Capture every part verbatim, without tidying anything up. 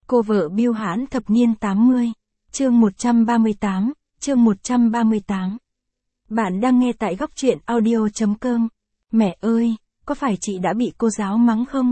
Cô vợ biêu hãn thập niên tám mươi, chương một trăm ba mươi tám, chương một trăm ba mươi tám. Bạn đang nghe tại góc truyện audio chấm com. Mẹ ơi, có phải chị đã bị cô giáo mắng không?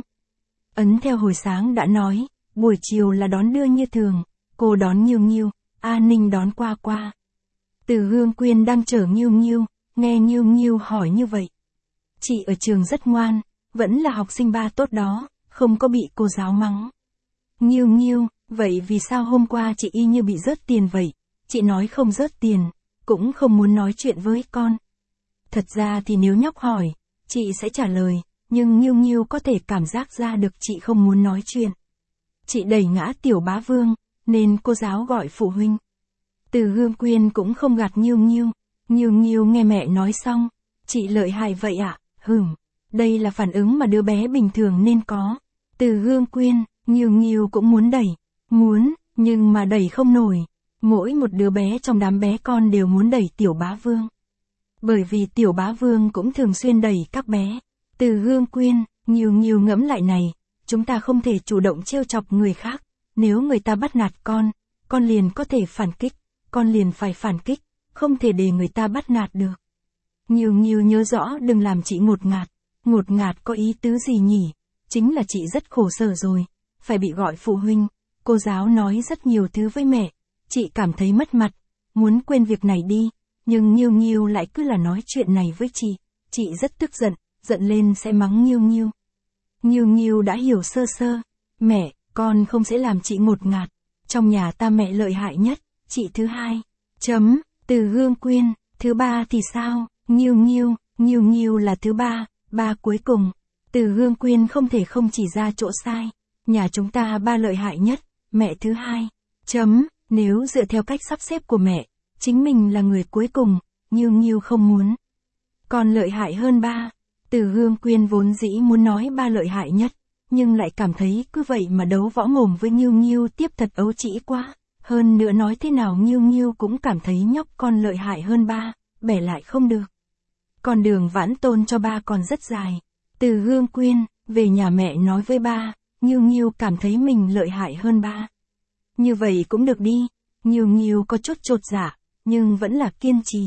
Ấn theo hồi sáng đã nói, buổi chiều là đón đưa như thường, cô đón Nghiêu Nghiêu, A Ninh đón Qua Qua. Từ Hương Quyên đang chở Nghiêu Nghiêu, nghe Nghiêu Nghiêu hỏi như vậy. Chị ở trường rất ngoan, vẫn là học sinh ba tốt đó, không có bị cô giáo mắng. Nghiêu Nghiêu, vậy vì sao hôm qua chị y như bị rớt tiền vậy? Chị nói không rớt tiền, cũng không muốn nói chuyện với con. Thật ra thì nếu nhóc hỏi, chị sẽ trả lời, nhưng Nghiêu Nghiêu có thể cảm giác ra được chị không muốn nói chuyện. Chị đẩy ngã Tiểu Bá Vương, nên cô giáo gọi phụ huynh. Từ Hương Quyên cũng không gạt Nghiêu Nghiêu. Nghiêu Nghiêu nghe mẹ nói xong, chị lợi hại vậy ạ, à? Hửm, đây là phản ứng mà đứa bé bình thường nên có. Từ Hương Quyên, Nghiêu Nghiêu cũng muốn đẩy, muốn, nhưng mà đẩy không nổi. Mỗi một đứa bé trong đám bé con đều muốn đẩy Tiểu Bá Vương. Bởi vì Tiểu Bá Vương cũng thường xuyên đẩy các bé. Từ Hương Quyên, Nghiêu Nghiêu ngẫm lại này, chúng ta không thể chủ động trêu chọc người khác. Nếu người ta bắt nạt con, con liền có thể phản kích, con liền phải phản kích, không thể để người ta bắt nạt được. Nghiêu Nghiêu nhớ rõ đừng làm chị ngột ngạt. Ngột ngạt có ý tứ gì nhỉ? Chính là chị rất khổ sở rồi, phải bị gọi phụ huynh, cô giáo nói rất nhiều thứ với mẹ, chị cảm thấy mất mặt, muốn quên việc này đi, nhưng Nghiêu Nghiêu lại cứ là nói chuyện này với chị, chị rất tức giận, giận lên sẽ mắng Nghiêu Nghiêu. Nghiêu Nghiêu đã hiểu sơ sơ, mẹ, con không sẽ làm chị ngột ngạt, trong nhà ta mẹ lợi hại nhất, chị thứ hai, chấm, Từ Hương Quyên, thứ ba thì sao, Nghiêu Nghiêu, Nghiêu Nghiêu là thứ ba, ba cuối cùng. Từ Hương Quyên không thể không chỉ ra chỗ sai, nhà chúng ta ba lợi hại nhất, mẹ thứ hai, chấm, nếu dựa theo cách sắp xếp của mẹ, chính mình là người cuối cùng, Nghiêu Nghiêu không muốn. Còn lợi hại hơn ba, Từ Hương Quyên vốn dĩ muốn nói ba lợi hại nhất, nhưng lại cảm thấy cứ vậy mà đấu võ mồm với Nghiêu Nghiêu tiếp thật ấu trĩ quá, hơn nữa nói thế nào Nghiêu Nghiêu cũng cảm thấy nhóc con lợi hại hơn ba, bẻ lại không được. Còn đường vãn tôn cho ba còn rất dài. Từ Hương Quyên, về nhà mẹ nói với ba, Nghiêu Nghiêu cảm thấy mình lợi hại hơn ba. Như vậy cũng được đi, Nghiêu Nghiêu có chút chột dạ, nhưng vẫn là kiên trì.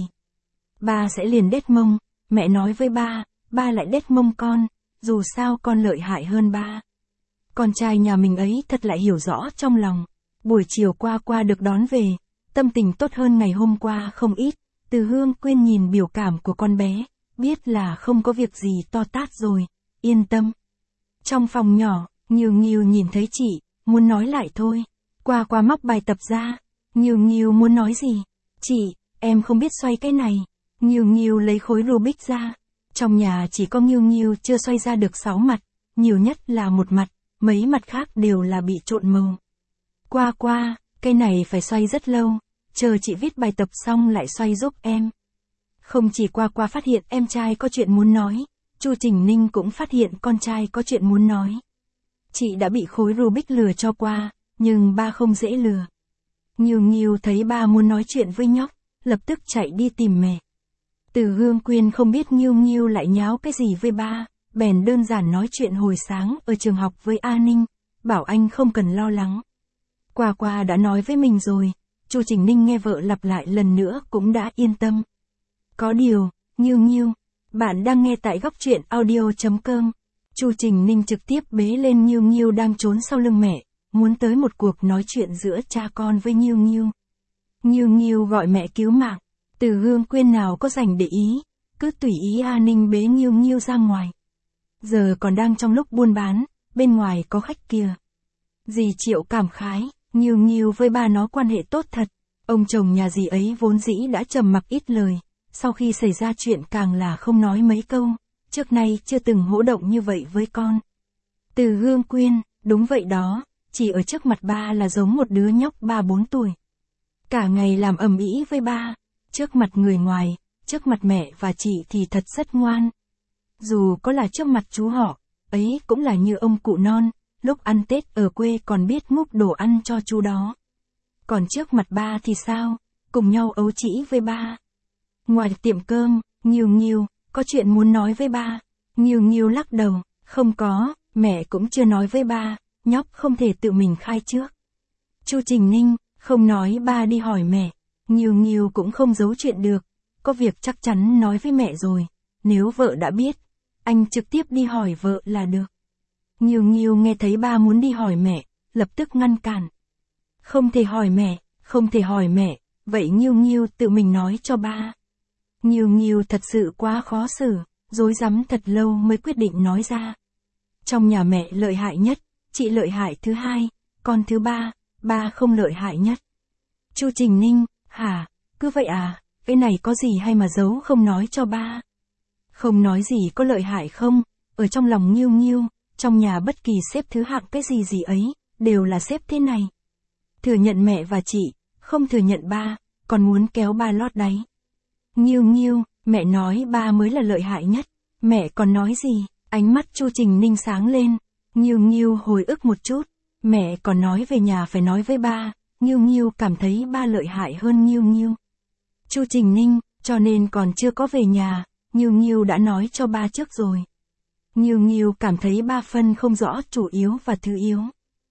Ba sẽ liền đét mông, mẹ nói với ba, ba lại đét mông con, dù sao con lợi hại hơn ba. Con trai nhà mình ấy thật lại hiểu rõ trong lòng. Buổi chiều Qua Qua được đón về, tâm tình tốt hơn ngày hôm qua không ít. Từ Hương Quyên nhìn biểu cảm của con bé, biết là không có việc gì to tát rồi, yên tâm. Trong phòng nhỏ, Nghiêu Nghiêu nhìn thấy chị, muốn nói lại thôi. Qua Qua móc bài tập ra, Nghiêu Nghiêu muốn nói gì? Chị, em không biết xoay cái này. Nghiêu Nghiêu lấy khối Rubik ra. Trong nhà chỉ có Nghiêu Nghiêu chưa xoay ra được sáu mặt, nhiều nhất là một mặt, mấy mặt khác đều là bị trộn màu. Qua Qua, cái này phải xoay rất lâu, chờ chị viết bài tập xong lại xoay giúp em. Không chỉ Qua Qua phát hiện em trai có chuyện muốn nói, Chu Trình Ninh cũng phát hiện con trai có chuyện muốn nói. Chị đã bị khối Rubik lừa cho qua, nhưng ba không dễ lừa. Nghiêu Nghiêu thấy ba muốn nói chuyện với nhóc, lập tức chạy đi tìm mẹ. Từ Hương Quyên không biết Nghiêu Nghiêu lại nháo cái gì với ba, bèn đơn giản nói chuyện hồi sáng ở trường học với A Ninh, bảo anh không cần lo lắng. Qua Qua đã nói với mình rồi, Chu Trình Ninh nghe vợ lặp lại lần nữa cũng đã yên tâm. Có điều, Nghiêu Nghiêu, bạn đang nghe tại góc truyện audio chấm com. Chu Trình Ninh trực tiếp bế lên Nghiêu Nghiêu đang trốn sau lưng mẹ, muốn tới một cuộc nói chuyện giữa cha con với Nghiêu Nghiêu. Nghiêu Nghiêu gọi mẹ cứu mạng, Từ Hương Quyên nào có rảnh để ý, cứ tùy ý A Ninh bế Nghiêu Nghiêu ra ngoài. Giờ còn đang trong lúc buôn bán, bên ngoài có khách kìa. Dì Triệu cảm khái, Nghiêu Nghiêu với ba nó quan hệ tốt thật, ông chồng nhà dì ấy vốn dĩ đã trầm mặc ít lời. Sau khi xảy ra chuyện càng là không nói mấy câu, trước nay chưa từng hỗ động như vậy với con. Từ Hương Quyên, đúng vậy đó, chỉ ở trước mặt ba là giống một đứa nhóc ba bốn tuổi. Cả ngày làm ầm ĩ với ba, trước mặt người ngoài, trước mặt mẹ và chị thì thật rất ngoan. Dù có là trước mặt chú họ, ấy cũng là như ông cụ non, lúc ăn Tết ở quê còn biết múc đồ ăn cho chú đó. Còn trước mặt ba thì sao, cùng nhau ấu trĩ với ba. Ngoài tiệm cơm, Nghiêu Nghiêu, có chuyện muốn nói với ba. Nghiêu Nghiêu lắc đầu, không có, mẹ cũng chưa nói với ba, nhóc không thể tự mình khai trước. Chu Trình Ninh, không nói ba đi hỏi mẹ, Nghiêu Nghiêu cũng không giấu chuyện được, có việc chắc chắn nói với mẹ rồi, nếu vợ đã biết, anh trực tiếp đi hỏi vợ là được. Nghiêu Nghiêu nghe thấy ba muốn đi hỏi mẹ, lập tức ngăn cản. Không thể hỏi mẹ, không thể hỏi mẹ, vậy Nghiêu Nghiêu tự mình nói cho ba. Nghiêu Nghiêu thật sự quá khó xử, rối rắm thật lâu mới quyết định nói ra. Trong nhà mẹ lợi hại nhất, chị lợi hại thứ hai, còn thứ ba, ba không lợi hại nhất. Chu Trình Ninh, hả, cứ vậy à, cái này có gì hay mà giấu không nói cho ba. Không nói gì có lợi hại không, ở trong lòng Nghiêu Nghiêu, trong nhà bất kỳ xếp thứ hạng cái gì gì ấy, đều là xếp thế này. Thừa nhận mẹ và chị, không thừa nhận ba, còn muốn kéo ba lót đáy. Nghiêu Nghiêu, mẹ nói ba mới là lợi hại nhất, mẹ còn nói gì, ánh mắt Chu Trình Ninh sáng lên. Nghiêu Nghiêu hồi ức một chút, mẹ còn nói về nhà phải nói với ba, Nghiêu Nghiêu cảm thấy ba lợi hại hơn Nghiêu Nghiêu. Chu Trình Ninh, cho nên còn chưa có về nhà, Nghiêu Nghiêu đã nói cho ba trước rồi. Nghiêu Nghiêu cảm thấy ba phân không rõ chủ yếu và thứ yếu.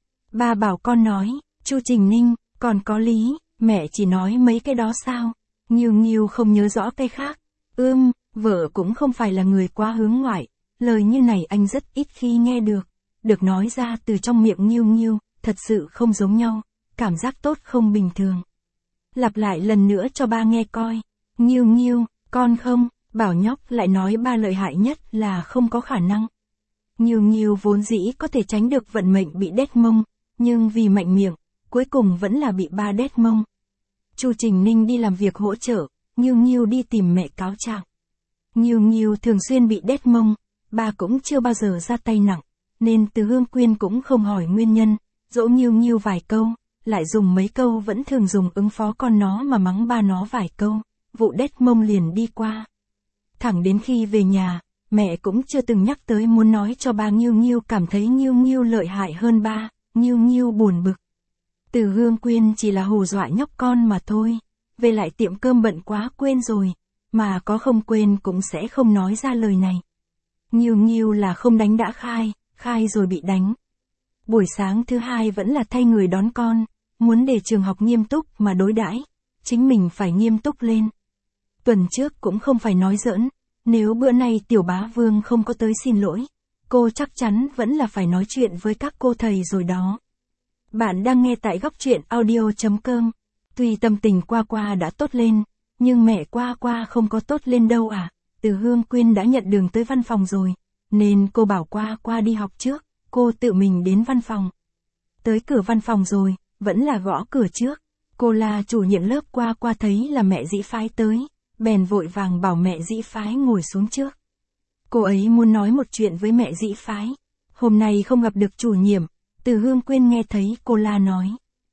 Ba bảo con nói, Chu Trình Ninh, còn có lý, mẹ chỉ nói mấy cái đó sao? Nghiêu Nghiêu không nhớ rõ cái khác. Ưm, vợ cũng không phải là người quá hướng ngoại, lời như này anh rất ít khi nghe được. Được nói ra từ trong miệng Nghiêu Nghiêu, thật sự không giống nhau, cảm giác tốt không bình thường. Lặp lại lần nữa cho ba nghe coi. Nghiêu Nghiêu, con không, bảo nhóc lại nói ba lợi hại nhất là không có khả năng. Nghiêu Nghiêu vốn dĩ có thể tránh được vận mệnh bị đét mông, nhưng vì mạnh miệng, cuối cùng vẫn là bị ba đét mông. Chu Trình Ninh đi làm việc hỗ trợ, Nghiêu Nghiêu đi tìm mẹ cáo trạng. Nghiêu Nghiêu thường xuyên bị đét mông, ba cũng chưa bao giờ ra tay nặng, nên Từ Hương Quyên cũng không hỏi nguyên nhân, dỗ Nghiêu Nghiêu vài câu, lại dùng mấy câu vẫn thường dùng ứng phó con nó mà mắng ba nó vài câu, vụ đét mông liền đi qua. Thẳng đến khi về nhà, mẹ cũng chưa từng nhắc tới muốn nói cho ba Nghiêu Nghiêu cảm thấy Nghiêu Nghiêu lợi hại hơn ba, Nghiêu Nghiêu buồn bực. Từ Hương Quyên chỉ là hù dọa nhóc con mà thôi, về lại tiệm cơm bận quá quên rồi, mà có không quên cũng sẽ không nói ra lời này. Nghiêu Nghiêu là không đánh đã khai, khai rồi bị đánh. Buổi sáng thứ hai vẫn là thay người đón con, muốn để trường học nghiêm túc mà đối đãi, chính mình phải nghiêm túc lên. Tuần trước cũng không phải nói giỡn, nếu bữa nay Tiểu Bá Vương không có tới xin lỗi, cô chắc chắn vẫn là phải nói chuyện với các cô thầy rồi đó. Bạn đang nghe tại góc truyện audio chấm com. Tuy tâm tình Qua Qua đã tốt lên, nhưng mẹ Qua Qua không có tốt lên đâu à. Từ Hương Quyên đã nhận đường tới văn phòng rồi, nên cô bảo Qua Qua đi học trước, cô tự mình đến văn phòng. Tới cửa văn phòng rồi, vẫn là gõ cửa trước. Cô là chủ nhiệm lớp. Qua Qua thấy là mẹ Dĩ Phái tới, bèn vội vàng bảo mẹ Dĩ Phái ngồi xuống trước. Cô ấy muốn nói một chuyện với mẹ Dĩ Phái. Hôm nay không gặp được chủ nhiệm. Từ Hương Quyên nghe thấy cô la nói.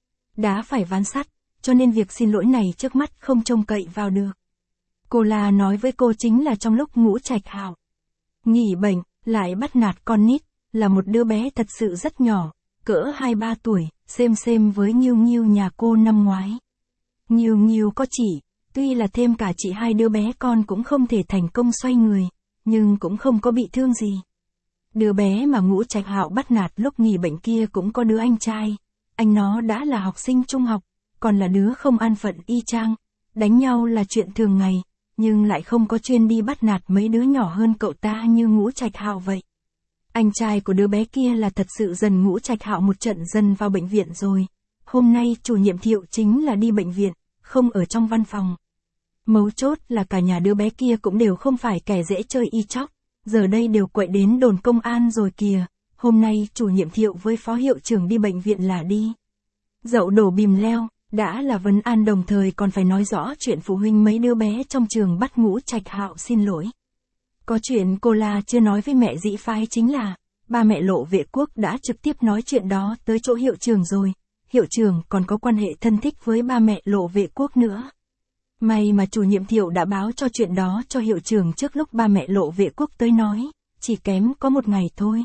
Đá phải ván sắt, cho nên việc xin lỗi này trước mắt không trông cậy vào được. Cô la nói với cô chính là trong lúc Ngũ Trạch Hạo nghỉ bệnh, lại bắt nạt con nít, là một đứa bé thật sự rất nhỏ, cỡ hai ba tuổi, xem xem với Nghiêu Nghiêu nhà cô năm ngoái. Nghiêu Nghiêu có chị, tuy là thêm cả chị hai đứa bé con cũng không thể thành công xoay người, nhưng cũng không có bị thương gì. Đứa bé mà Ngũ Trạch Hạo bắt nạt lúc nghỉ bệnh kia cũng có đứa anh trai, anh nó đã là học sinh trung học, còn là đứa không an phận y chang, đánh nhau là chuyện thường ngày, nhưng lại không có chuyên đi bắt nạt mấy đứa nhỏ hơn cậu ta như Ngũ Trạch Hạo vậy. Anh trai của đứa bé kia là thật sự dần Ngũ Trạch Hạo một trận dần vào bệnh viện rồi. Hôm nay chủ nhiệm Thiệu chính là đi bệnh viện, không ở trong văn phòng. Mấu chốt là cả nhà đứa bé kia cũng đều không phải kẻ dễ chơi y chóc, giờ đây đều quậy đến đồn công an rồi kìa. Hôm nay chủ nhiệm Thiệu với phó hiệu trưởng đi bệnh viện là đi dậu đổ bìm leo, đã là vấn an đồng thời còn phải nói rõ chuyện phụ huynh mấy đứa bé trong trường bắt Ngũ Trạch Hạo xin lỗi. Có chuyện cô La chưa nói với mẹ Dĩ Phái chính là, ba mẹ Lộ Vệ Quốc đã trực tiếp nói chuyện đó tới chỗ hiệu trưởng rồi, hiệu trưởng còn có quan hệ thân thích với ba mẹ Lộ Vệ Quốc nữa. May mà chủ nhiệm Thiệu đã báo cho chuyện đó cho hiệu trưởng trước lúc ba mẹ Lộ Vệ Quốc tới nói, chỉ kém có một ngày thôi.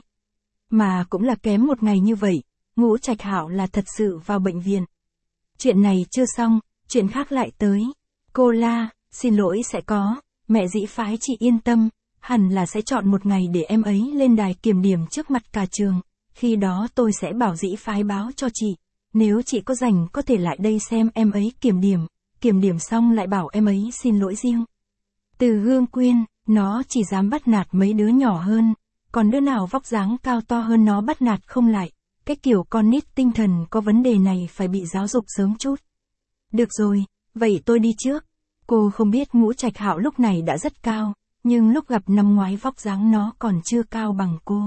Mà cũng là kém một ngày như vậy, Ngũ Trạch Hạo là thật sự vào bệnh viện. Chuyện này chưa xong, chuyện khác lại tới. Cô La, xin lỗi sẽ có, mẹ Dĩ Phái chị yên tâm, hẳn là sẽ chọn một ngày để em ấy lên đài kiểm điểm trước mặt cả trường, khi đó tôi sẽ bảo Dĩ Phái báo cho chị. nếu chị có rảnh có thể lại đây xem em ấy kiểm điểm, kiểm điểm xong lại bảo em ấy xin lỗi riêng. Từ Hương Quyên, nó chỉ dám bắt nạt mấy đứa nhỏ hơn, còn đứa nào vóc dáng cao to hơn nó bắt nạt không lại, cái kiểu con nít tinh thần có vấn đề này phải bị giáo dục sớm chút. Được rồi, vậy tôi đi trước. Cô không biết Ngũ Trạch Hạo lúc này đã rất cao, nhưng lúc gặp năm ngoái vóc dáng nó còn chưa cao bằng cô.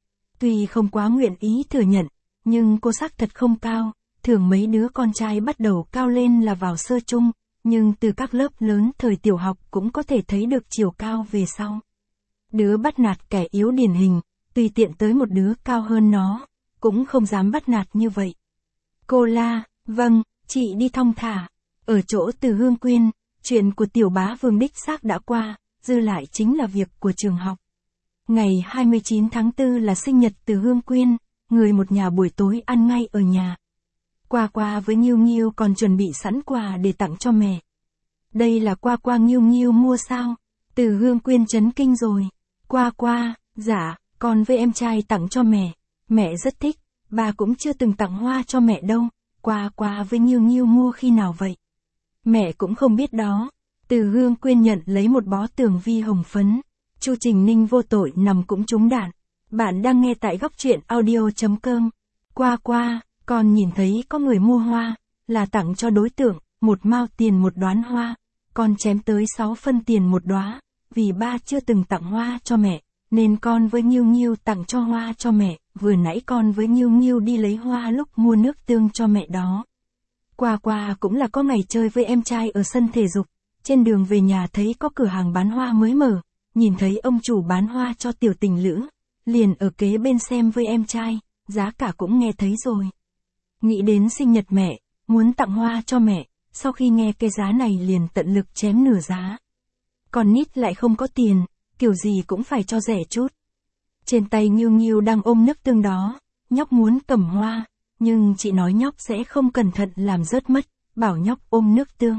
Tuy không quá nguyện ý thừa nhận, nhưng cô xác thật không cao, thường mấy đứa con trai bắt đầu cao lên là vào sơ trung, nhưng từ các lớp lớn thời tiểu học cũng có thể thấy được chiều cao về sau. Đứa bắt nạt kẻ yếu điển hình, tùy tiện tới một đứa cao hơn nó, cũng không dám bắt nạt như vậy. Cô la, vâng, chị đi thong thả. Ở chỗ Từ Hương Quyên, chuyện của tiểu bá vương đích xác đã qua, dư lại chính là việc của trường học. Ngày hai mươi chín tháng tư là sinh nhật Từ Hương Quyên, người một nhà buổi tối ăn ngay ở nhà. Qua Qua với Nghiêu Nghiêu còn chuẩn bị sẵn quà để tặng cho mẹ. Đây là Qua Qua Nghiêu Nghiêu mua sao? Từ Hương Quyên chấn kinh rồi. Qua Qua, dạ, con với em trai tặng cho mẹ. Mẹ rất thích, bà cũng chưa từng tặng hoa cho mẹ đâu. Qua Qua với Nghiêu Nghiêu mua khi nào vậy? Mẹ cũng không biết đó. Từ Hương Quyên nhận lấy một bó tường vi hồng phấn. Chu Trình Ninh vô tội nằm cũng trúng đạn. Bạn đang nghe tại góc truyện audio chấm com. Qua Qua, con nhìn thấy có người mua hoa, là tặng cho đối tượng, một mao tiền một đoán hoa. Con chém tới sáu phân tiền một đóa, vì ba chưa từng tặng hoa cho mẹ, nên con với Nghiêu Nghiêu tặng cho hoa cho mẹ. Vừa nãy con với Nghiêu Nghiêu đi lấy hoa lúc mua nước tương cho mẹ đó. Qua Qua cũng là có ngày chơi với em trai ở sân thể dục, trên đường về nhà thấy có cửa hàng bán hoa mới mở, nhìn thấy ông chủ bán hoa cho tiểu tình lữ, liền ở kế bên xem với em trai, giá cả cũng nghe thấy rồi. Nghĩ đến sinh nhật mẹ, muốn tặng hoa cho mẹ, sau khi nghe cái giá này liền tận lực chém nửa giá. Còn nít lại không có tiền, kiểu gì cũng phải cho rẻ chút. Trên tay Nghiêu Nghiêu đang ôm nước tương đó, nhóc muốn cầm hoa, nhưng chị nói nhóc sẽ không cẩn thận làm rớt mất, bảo nhóc ôm nước tương.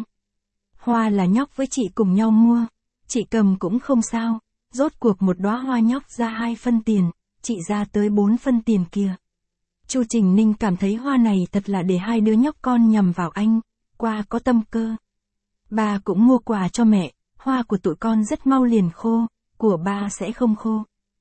Hoa là nhóc với chị cùng nhau mua, chị cầm cũng không sao, rốt cuộc một đóa hoa nhóc ra hai phân tiền, chị ra tới bốn phân tiền kìa. Chu Trình Ninh cảm thấy hoa này thật là để hai đứa nhóc con nhằm vào anh, Qua có tâm cơ. Ba cũng mua quà cho mẹ, hoa của tụi con rất mau liền khô, của ba sẽ không khô.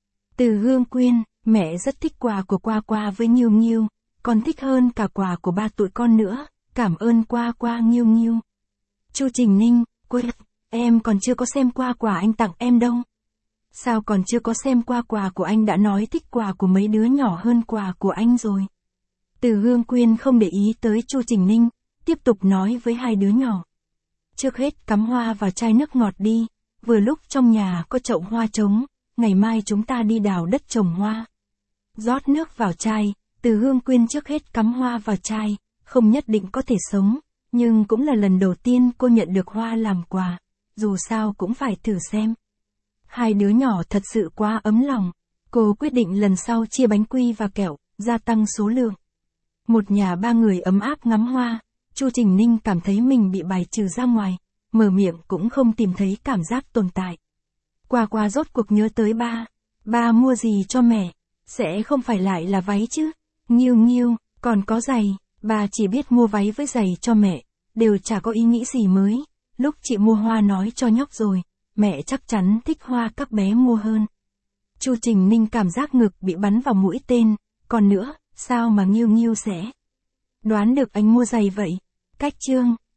Từ Hương Quyên, mẹ rất thích quà của Qua Qua với Nghiêu Nghiêu, còn thích hơn cả quà của ba tụi con nữa, cảm ơn Qua Qua Nghiêu Nghiêu. Chu Trình Ninh, quên, em còn chưa có xem qua quà anh tặng em đâu. Sao còn chưa có xem qua quà của anh đã nói thích quà của mấy đứa nhỏ hơn quà của anh rồi. Từ Hương Quyên không để ý tới Chu Trình Ninh, tiếp tục nói với hai đứa nhỏ. Trước hết cắm hoa vào chai nước ngọt đi, vừa lúc trong nhà có chậu hoa trống, ngày mai chúng ta đi đào đất trồng hoa. Rót nước vào chai, Từ Hương Quyên trước hết cắm hoa vào chai, không nhất định có thể sống, nhưng cũng là lần đầu tiên cô nhận được hoa làm quà, dù sao cũng phải thử xem. Hai đứa nhỏ thật sự quá ấm lòng, cô quyết định lần sau chia bánh quy và kẹo, gia tăng số lượng. Một nhà ba người ấm áp ngắm hoa, Chu Trình Ninh cảm thấy mình bị bài trừ ra ngoài, mở miệng cũng không tìm thấy cảm giác tồn tại. Qua Qua rốt cuộc nhớ tới ba, ba mua gì cho mẹ, sẽ không phải lại là váy chứ, Nghiêu Nghiêu, còn có giày, ba chỉ biết mua váy với giày cho mẹ, đều chả có ý nghĩ gì mới, lúc chị mua hoa nói cho nhóc rồi, mẹ chắc chắn thích hoa các bé mua hơn. Chu Trình Ninh cảm giác ngực bị bắn vào mũi tên, còn nữa, sao mà Nghiêu Nghiêu sẽ đoán được anh mua giày vậy? Cách chương